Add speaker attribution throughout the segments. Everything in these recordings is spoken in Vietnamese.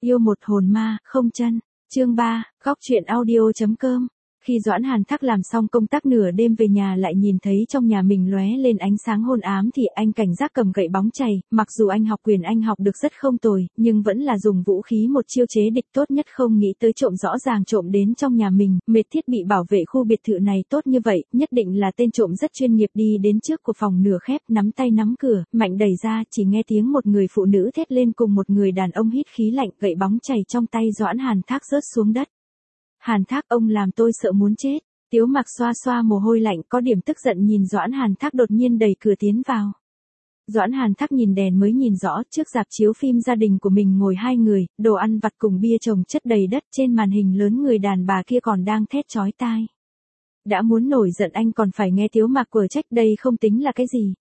Speaker 1: Yêu một hồn ma, không chân. Chương 3, góc truyện audio.com. Khi Doãn Hàn Thác làm xong công tác nửa đêm về nhà lại nhìn thấy trong nhà mình lóe lên ánh sáng hôn ám thì anh cảnh giác cầm gậy bóng chày, mặc dù anh học quyền anh học được rất không tồi, nhưng vẫn là dùng vũ khí một chiêu chế địch tốt nhất, không nghĩ tới trộm rõ ràng trộm đến trong nhà mình, mệt thiết bị bảo vệ khu biệt thự này tốt như vậy, nhất định là tên trộm rất chuyên nghiệp. Đi đến trước của phòng nửa khép, nắm tay nắm cửa, mạnh đẩy ra, chỉ nghe tiếng một người phụ nữ thét lên cùng một người đàn ông hít khí lạnh, gậy bóng chày trong tay Doãn Hàn Thác rớt xuống đất. Hàn Thác, ông làm tôi sợ muốn chết. Tiếu Mặc xoa xoa mồ hôi lạnh, có điểm tức giận nhìn Doãn Hàn Thác đột nhiên đẩy cửa tiến vào. Doãn Hàn Thác nhìn đèn mới nhìn rõ, trước rạp chiếu phim gia đình của mình ngồi hai người, đồ ăn vặt cùng bia chồng chất đầy đất, trên màn hình lớn người đàn bà kia còn đang thét chói tai. Đã muốn nổi giận anh còn phải nghe Tiếu Mặc quở trách, đây không tính là cái gì,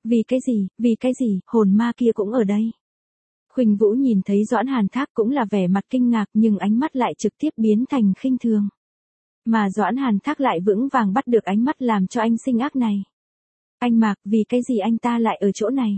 Speaker 1: vì cái gì, hồn ma kia cũng ở đây. Khuynh Vũ nhìn thấy Doãn Hàn Thác cũng là vẻ mặt kinh ngạc, nhưng ánh mắt lại trực tiếp biến thành khinh thường. Mà Doãn Hàn Thác lại vững vàng bắt được ánh mắt làm cho anh sinh ác này. Anh Mạc, vì cái gì anh ta lại ở chỗ này?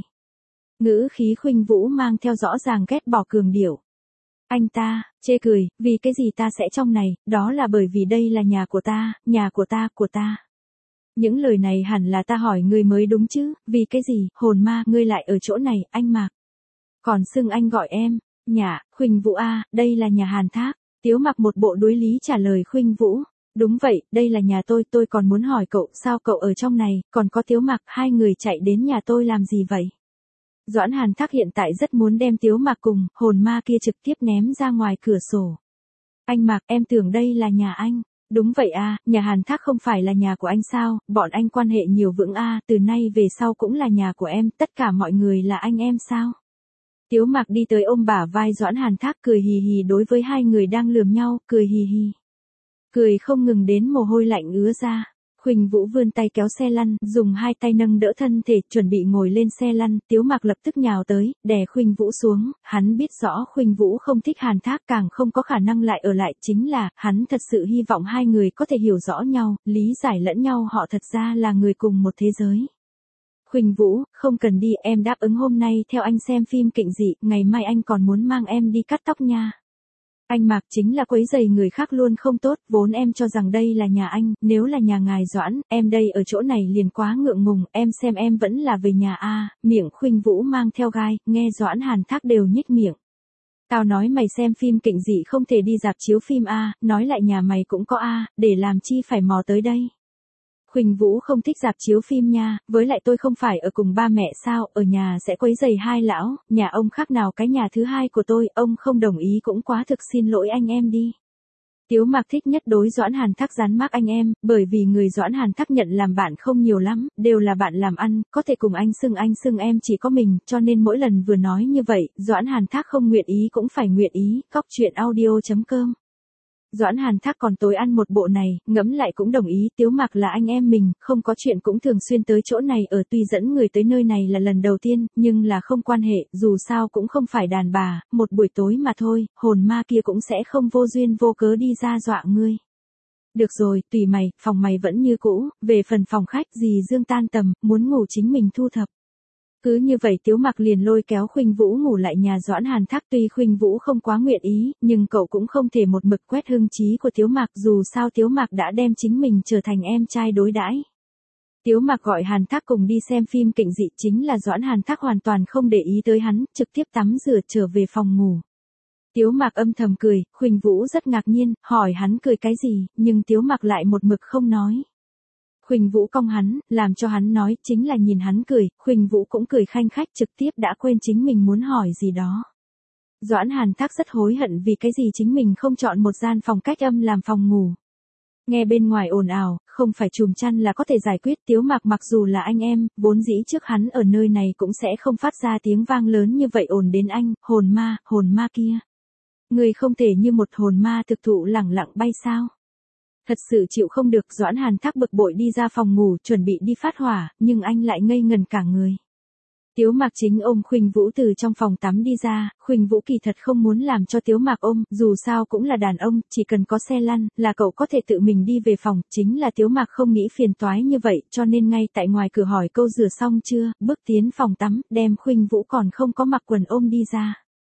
Speaker 1: Ngữ khí Khuynh Vũ mang theo rõ ràng ghét bỏ cường điệu. Anh ta, chê cười, vì cái gì ta sẽ trong này, đó là bởi vì đây là nhà của ta. Những lời này hẳn là ta hỏi người mới đúng chứ, vì cái gì, hồn ma, ngươi lại ở chỗ này, anh Mạc. Còn xưng anh gọi em, nhà, Khuynh Vũ a, đây là nhà Hàn Thác. Tiếu Mặc một bộ đối lý trả lời Khuynh Vũ. Đúng vậy, đây là nhà tôi còn muốn hỏi cậu, sao cậu ở trong này, còn có Tiếu Mặc, hai người chạy đến nhà tôi làm gì vậy? Doãn Hàn Thác hiện tại rất muốn đem Tiếu Mặc cùng hồn ma kia trực tiếp ném ra ngoài cửa sổ. Anh Mạc, em tưởng đây là nhà anh. Đúng vậy a, nhà Hàn Thác không phải là nhà của anh sao, bọn anh quan hệ nhiều vững a, từ nay về sau cũng là nhà của em, tất cả mọi người là anh em sao? Tiếu Mặc đi tới ôm bả vai Doãn Hàn Thác, cười hì hì đối với hai người đang lườm nhau, cười hì hì. Cười không ngừng đến mồ hôi lạnh ứa ra. Khuynh Vũ vươn tay kéo xe lăn, dùng hai tay nâng đỡ thân thể, chuẩn bị ngồi lên xe lăn, Tiếu Mặc lập tức nhào tới, đè Khuynh Vũ xuống, hắn biết rõ Khuynh Vũ không thích Hàn Thác, càng không có khả năng lại ở lại, chính là, hắn thật sự hy vọng hai người có thể hiểu rõ nhau, lý giải lẫn nhau, họ thật ra là người cùng một thế giới. Khuynh Vũ, không cần đi, em đáp ứng hôm nay theo anh xem phim kịch dị, ngày mai anh còn muốn mang em đi cắt tóc nha. Anh Mạc, chính là quấy rầy người khác luôn không tốt, vốn em cho rằng đây là nhà anh, nếu là nhà ngài Doãn, em đây ở chỗ này liền quá ngượng ngùng, em xem em vẫn là về nhà a. Miệng Khuynh Vũ mang theo gai, nghe Doãn Hàn Thác đều nhếch miệng. Tao nói mày xem phim kịch dị không thể đi rạp chiếu phim a, nói lại nhà mày cũng có a, để làm chi phải mò tới đây. Khuynh Vũ không thích rạp chiếu phim nha, với lại tôi không phải ở cùng ba mẹ sao, ở nhà sẽ quấy rầy hai lão, nhà ông khác nào cái nhà thứ hai của tôi, ông không đồng ý cũng quá thực, xin lỗi anh em đi. Tiếu Mặc thích nhất đối Doãn Hàn Thác dán mác anh em, bởi vì người Doãn Hàn Thác nhận làm bạn không nhiều lắm, đều là bạn làm ăn, có thể cùng anh xưng em chỉ có mình, cho nên mỗi lần vừa nói như vậy, Doãn Hàn Thác không nguyện ý cũng phải nguyện ý, góc truyện audio.com. Doãn Hàn Thác còn tối ăn một bộ này, ngẫm lại cũng đồng ý, Tiếu Mặc là anh em mình, không có chuyện cũng thường xuyên tới chỗ này ở, tuy dẫn người tới nơi này là lần đầu tiên, nhưng là không quan hệ, dù sao cũng không phải đàn bà, một buổi tối mà thôi, hồn ma kia cũng sẽ không vô duyên vô cớ đi ra dọa ngươi. Được rồi, tùy mày, phòng mày vẫn như cũ, về phần phòng khách, dì Dương tan tầm, muốn ngủ chính mình thu thập. Cứ như vậy Tiếu Mặc liền lôi kéo Khuynh Vũ ngủ lại nhà Doãn Hàn Thác, tuy Khuynh Vũ không quá nguyện ý, nhưng cậu cũng không thể một mực quét hưng trí của Tiếu Mặc, dù sao Tiếu Mặc đã đem chính mình trở thành em trai đối đãi. Tiếu Mặc gọi Hàn Thác cùng đi xem phim kịch dị, chính là Doãn Hàn Thác hoàn toàn không để ý tới hắn, trực tiếp tắm rửa trở về phòng ngủ. Tiếu Mặc âm thầm cười, Khuynh Vũ rất ngạc nhiên, hỏi hắn cười cái gì, nhưng Tiếu Mặc lại một mực không nói. Khuynh Vũ cong hắn, làm cho hắn nói, chính là nhìn hắn cười, Khuynh Vũ cũng cười khanh khách, trực tiếp đã quên chính mình muốn hỏi gì đó. Doãn Hàn Thác rất hối hận vì cái gì chính mình không chọn một gian phòng cách âm làm phòng ngủ. Nghe bên ngoài ồn ào, không phải chùm chăn là có thể giải quyết, Tiếu Mặc mặc dù là anh em, vốn dĩ trước hắn ở nơi này cũng sẽ không phát ra tiếng vang lớn như vậy ồn đến anh, hồn ma kia. Người không thể như một hồn ma thực thụ lẳng lặng bay sao? Thật sự chịu không được, Doãn Hàn Thác bực bội đi ra phòng ngủ chuẩn bị đi phát hỏa, nhưng anh lại ngây ngần cả người. Tiếu Mặc chính ôm Khuynh Vũ từ trong phòng tắm đi ra, Khuynh Vũ kỳ thật không muốn làm cho Tiếu Mặc ôm, dù sao cũng là đàn ông, chỉ cần có xe lăn, là cậu có thể tự mình đi về phòng, chính là Tiếu Mặc không nghĩ phiền toái như vậy, cho nên ngay tại ngoài cửa hỏi câu rửa xong chưa, bước tiến phòng tắm, đem Khuynh Vũ còn không có mặc quần ôm đi ra.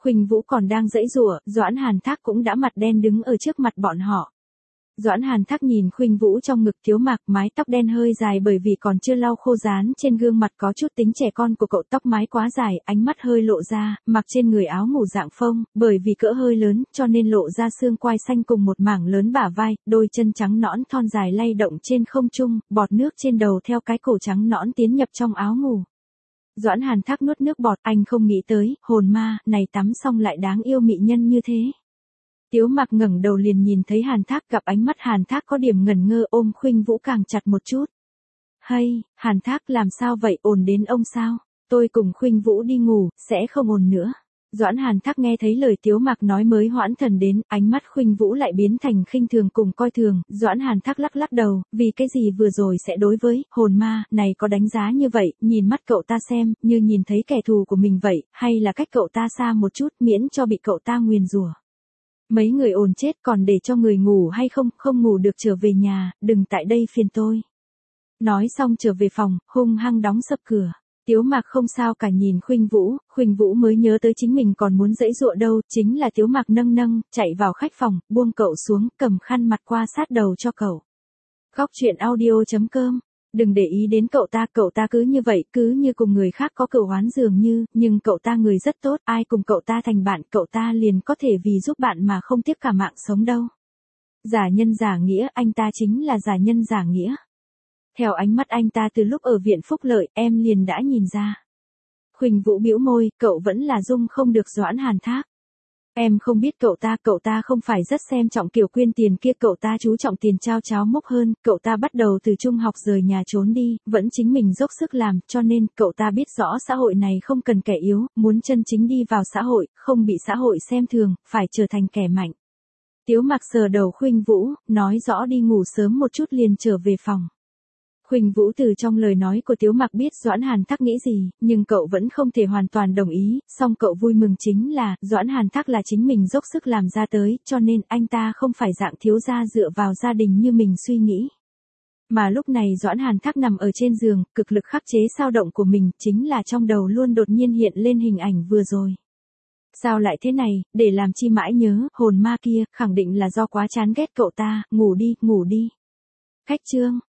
Speaker 1: Khuynh Vũ còn đang giãy giụa, Doãn Hàn Thác cũng đã mặt đen đứng ở trước mặt bọn họ. Doãn Hàn Thác nhìn Khuynh Vũ trong ngực Tiếu Mạc, mái tóc đen hơi dài bởi vì còn chưa lau khô dán trên gương mặt có chút tính trẻ con của cậu, tóc mái quá dài, ánh mắt hơi lộ ra, mặc trên người áo ngủ dạng phông, bởi vì cỡ hơi lớn, cho nên lộ ra xương quai xanh cùng một mảng lớn bả vai, đôi chân trắng nõn thon dài lay động trên không trung, bọt nước trên đầu theo cái cổ trắng nõn tiến nhập trong áo ngủ. Doãn Hàn Thác nuốt nước bọt, anh không nghĩ tới, hồn ma, này tắm xong lại đáng yêu mị nhân như thế. Tiếu Mạc ngẩng đầu liền nhìn thấy Hàn Thác, gặp ánh mắt Hàn Thác có điểm ngẩn ngơ, ôm Khuynh Vũ càng chặt một chút. Hay, Hàn Thác làm sao vậy, ồn đến ông sao? Tôi cùng Khuynh Vũ đi ngủ, sẽ không ồn nữa. Doãn Hàn Thác nghe thấy lời Tiếu Mạc nói mới hoãn thần đến, ánh mắt Khuynh Vũ lại biến thành khinh thường cùng coi thường. Doãn Hàn Thác lắc lắc đầu, vì cái gì vừa rồi sẽ đối với hồn ma này có đánh giá như vậy, nhìn mắt cậu ta xem, như nhìn thấy kẻ thù của mình vậy, hay là cách cậu ta xa một chút miễn cho bị cậu ta nguyền rủa. Mấy người ồn chết, còn để cho người ngủ hay không, không ngủ được trở về nhà, đừng tại đây phiền tôi. Nói xong trở về phòng, hung hăng đóng sập cửa. Tiếu Mạc không sao cả nhìn Khuynh Vũ mới nhớ tới chính mình còn muốn giãy giụa đâu, chính là Tiếu Mạc nâng, chạy vào khách phòng, buông cậu xuống, cầm khăn mặt qua sát đầu cho cậu. Góc truyện audio.com. Đừng để ý đến cậu ta cứ như vậy, cứ như cùng người khác có cựu oán dường như, nhưng cậu ta người rất tốt, ai cùng cậu ta thành bạn, cậu ta liền có thể vì giúp bạn mà không tiếc cả mạng sống đâu. Giả nhân giả nghĩa, anh ta chính là giả nhân giả nghĩa. Theo ánh mắt anh ta từ lúc ở viện phúc lợi, em liền đã nhìn ra. Khuynh Vũ bĩu môi, cậu vẫn là dung không được Doãn Hàn Thác. Em không biết cậu ta không phải rất xem trọng kiểu quyên tiền kia, cậu ta chú trọng tiền trao cháo mốc hơn, cậu ta bắt đầu từ trung học rời nhà trốn đi, vẫn chính mình dốc sức làm, cho nên cậu ta biết rõ xã hội này không cần kẻ yếu, muốn chân chính đi vào xã hội, không bị xã hội xem thường, phải trở thành kẻ mạnh. Tiếu Mạc sờ đầu Khuynh Vũ, nói rõ đi ngủ sớm một chút liền trở về phòng. Khuynh Vũ từ trong lời nói của Tiếu Mạc biết Doãn Hàn Thác nghĩ gì, nhưng cậu vẫn không thể hoàn toàn đồng ý, song cậu vui mừng chính là, Doãn Hàn Thác là chính mình dốc sức làm ra tới, cho nên anh ta không phải dạng thiếu gia dựa vào gia đình như mình suy nghĩ. Mà lúc này Doãn Hàn Thác nằm ở trên giường, cực lực khắc chế sao động của mình, chính là trong đầu luôn đột nhiên hiện lên hình ảnh vừa rồi. Sao lại thế này, để làm chi mãi nhớ, hồn ma kia, khẳng định là do quá chán ghét cậu ta, ngủ đi. Khách chương.